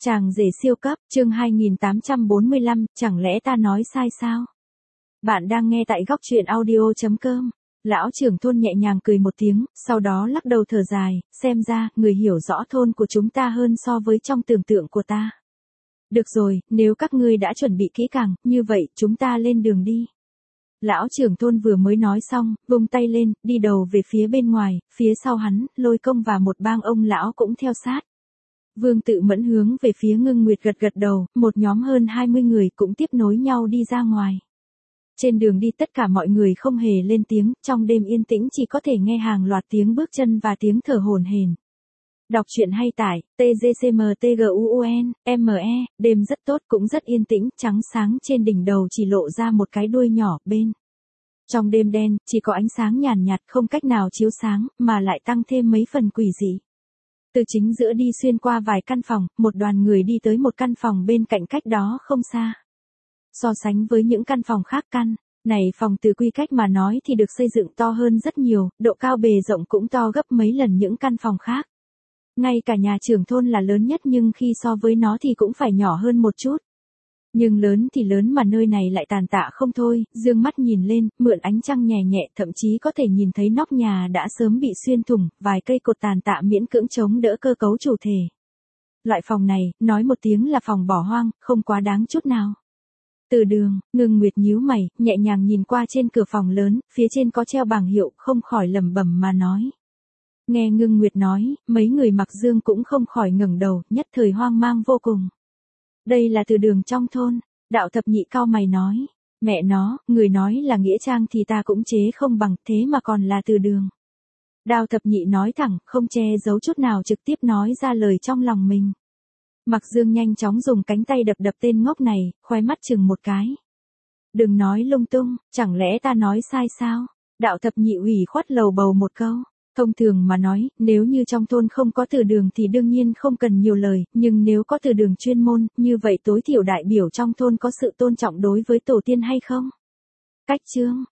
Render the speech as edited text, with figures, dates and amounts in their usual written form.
Chàng rể siêu cấp, chương 2845, chẳng lẽ ta nói sai sao? Bạn đang nghe tại góc truyện audio.com. Lão trưởng thôn nhẹ nhàng cười một tiếng, sau đó lắc đầu thở dài, xem ra, người hiểu rõ thôn của chúng ta hơn so với trong tưởng tượng của ta. Được rồi, nếu các ngươi đã chuẩn bị kỹ càng, như vậy, chúng ta lên đường đi. Lão trưởng thôn vừa mới nói xong, vung tay lên, đi đầu về phía bên ngoài, phía sau hắn, Lôi Công và một bang ông lão cũng theo sát. Vương Tự Mẫn hướng về phía Ngưng Nguyệt gật gật đầu, một nhóm hơn 20 người cũng tiếp nối nhau đi ra ngoài. Trên đường đi tất cả mọi người không hề lên tiếng, trong đêm yên tĩnh chỉ có thể nghe hàng loạt tiếng bước chân và tiếng thở hổn hển. Đọc truyện hay tải, TGCMTGUUN, đêm rất tốt cũng rất yên tĩnh, trắng sáng trên đỉnh đầu chỉ lộ ra một cái đuôi nhỏ bên. Trong đêm đen, chỉ có ánh sáng nhàn nhạt không cách nào chiếu sáng, mà lại tăng thêm mấy phần quỷ dị. Từ chính giữa đi xuyên qua vài căn phòng, một đoàn người đi tới một căn phòng bên cạnh cách đó không xa. So sánh với những căn phòng khác căn này phòng từ quy cách mà nói thì được xây dựng to hơn rất nhiều, độ cao bề rộng cũng to gấp mấy lần những căn phòng khác. Ngay cả nhà trưởng thôn là lớn nhất nhưng khi so với nó thì cũng phải nhỏ hơn một chút. Nhưng lớn thì lớn mà nơi này lại tàn tạ không thôi, dương mắt nhìn lên, mượn ánh trăng nhẹ nhẹ thậm chí có thể nhìn thấy nóc nhà đã sớm bị xuyên thủng, vài cây cột tàn tạ miễn cưỡng chống đỡ cơ cấu chủ thể. Loại phòng này, nói một tiếng là phòng bỏ hoang, không quá đáng chút nào. Từ đường, Ngưng Nguyệt nhíu mày, nhẹ nhàng nhìn qua trên cửa phòng lớn, phía trên có treo bảng hiệu, không khỏi lẩm bẩm mà nói. Nghe Ngưng Nguyệt nói, mấy người mặc dương cũng không khỏi ngẩng đầu, nhất thời hoang mang vô cùng. Đây là từ đường trong thôn, Đạo Thập Nhị cau mày nói. Mẹ nó, người nói là nghĩa trang thì ta cũng chế không bằng, thế mà còn là từ đường. Đào Thập Nhị nói thẳng, không che giấu chút nào trực tiếp nói ra lời trong lòng mình. Mặc Dương nhanh chóng dùng cánh tay đập đập tên ngốc này, khoe mắt chừng một cái. Đừng nói lung tung, chẳng lẽ ta nói sai sao? Đạo Thập Nhị ủy khuất lầu bầu một câu. Thông thường mà nói, nếu như trong thôn không có từ đường thì đương nhiên không cần nhiều lời, nhưng nếu có từ đường chuyên môn, như vậy tối thiểu đại biểu trong thôn có sự tôn trọng đối với tổ tiên hay không? Cách chương,